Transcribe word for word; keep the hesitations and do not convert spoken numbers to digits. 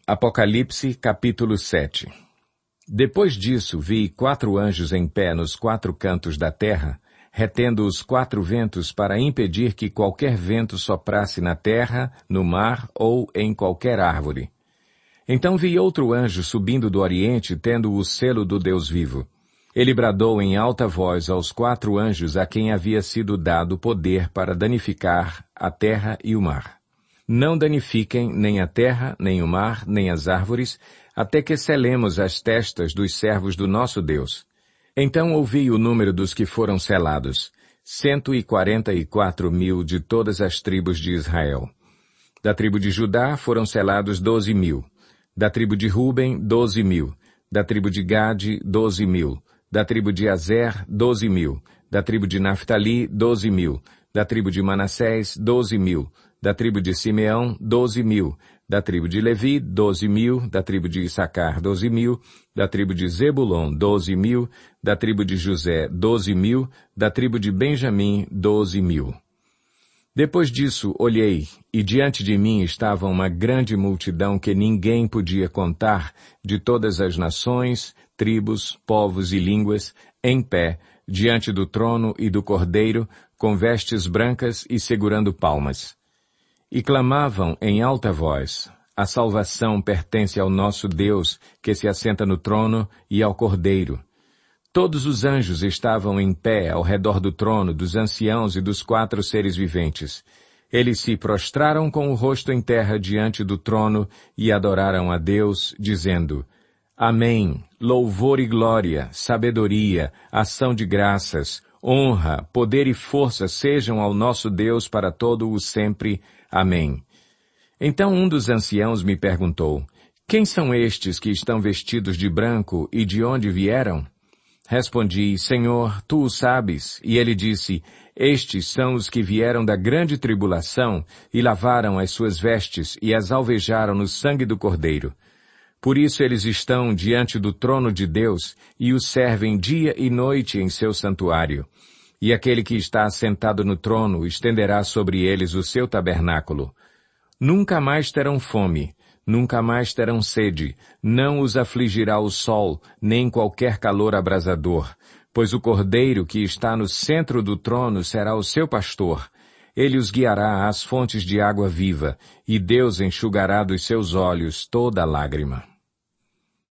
Apocalipse, capítulo sete. Depois disso, vi quatro anjos em pé nos quatro cantos da terra, retendo os quatro ventos para impedir que qualquer vento soprasse na terra, no mar ou em qualquer árvore. Então vi outro anjo subindo do oriente, tendo o selo do Deus vivo. Ele bradou em alta voz aos quatro anjos a quem havia sido dado poder para danificar a terra e o mar. Não danifiquem nem a terra, nem o mar, nem as árvores, até que selemos as testas dos servos do nosso Deus. Então ouvi o número dos que foram selados, cento e quarenta e quatro mil de todas as tribos de Israel. Da tribo de Judá foram selados doze mil. Da tribo de Ruben, doze mil. Da tribo de Gade, doze mil. Da tribo de Azer, doze mil. Da tribo de Naftali, doze mil. Da tribo de Manassés, doze mil. Da tribo de Simeão, doze mil. Da tribo de Levi, doze mil. Da tribo de Issacar, doze mil. Da tribo de Zebulon, doze mil. Da tribo de José, doze mil. Da tribo de Benjamim, doze mil. Depois disso, olhei, e diante de mim estava uma grande multidão que ninguém podia contar, de todas as nações, tribos, povos e línguas, em pé, diante do trono e do Cordeiro, com vestes brancas e segurando palmas. E clamavam em alta voz: a salvação pertence ao nosso Deus, que se assenta no trono, e ao Cordeiro. Todos os anjos estavam em pé ao redor do trono, dos anciãos e dos quatro seres viventes. Eles se prostraram com o rosto em terra diante do trono e adoraram a Deus, dizendo: Amém, louvor e glória, sabedoria, ação de graças, honra, poder e força sejam ao nosso Deus para todo o sempre. Amém. Então um dos anciãos me perguntou: Quem são estes que estão vestidos de branco e de onde vieram? Respondi: Senhor, tu o sabes. E ele disse: Estes são os que vieram da grande tribulação e lavaram as suas vestes e as alvejaram no sangue do Cordeiro. Por isso eles estão diante do trono de Deus e o servem dia e noite em seu santuário. E aquele que está assentado no trono estenderá sobre eles o seu tabernáculo. Nunca mais terão fome, nunca mais terão sede, não os afligirá o sol, nem qualquer calor abrasador, pois o Cordeiro que está no centro do trono será o seu pastor. Ele os guiará às fontes de água viva, e Deus enxugará dos seus olhos toda lágrima.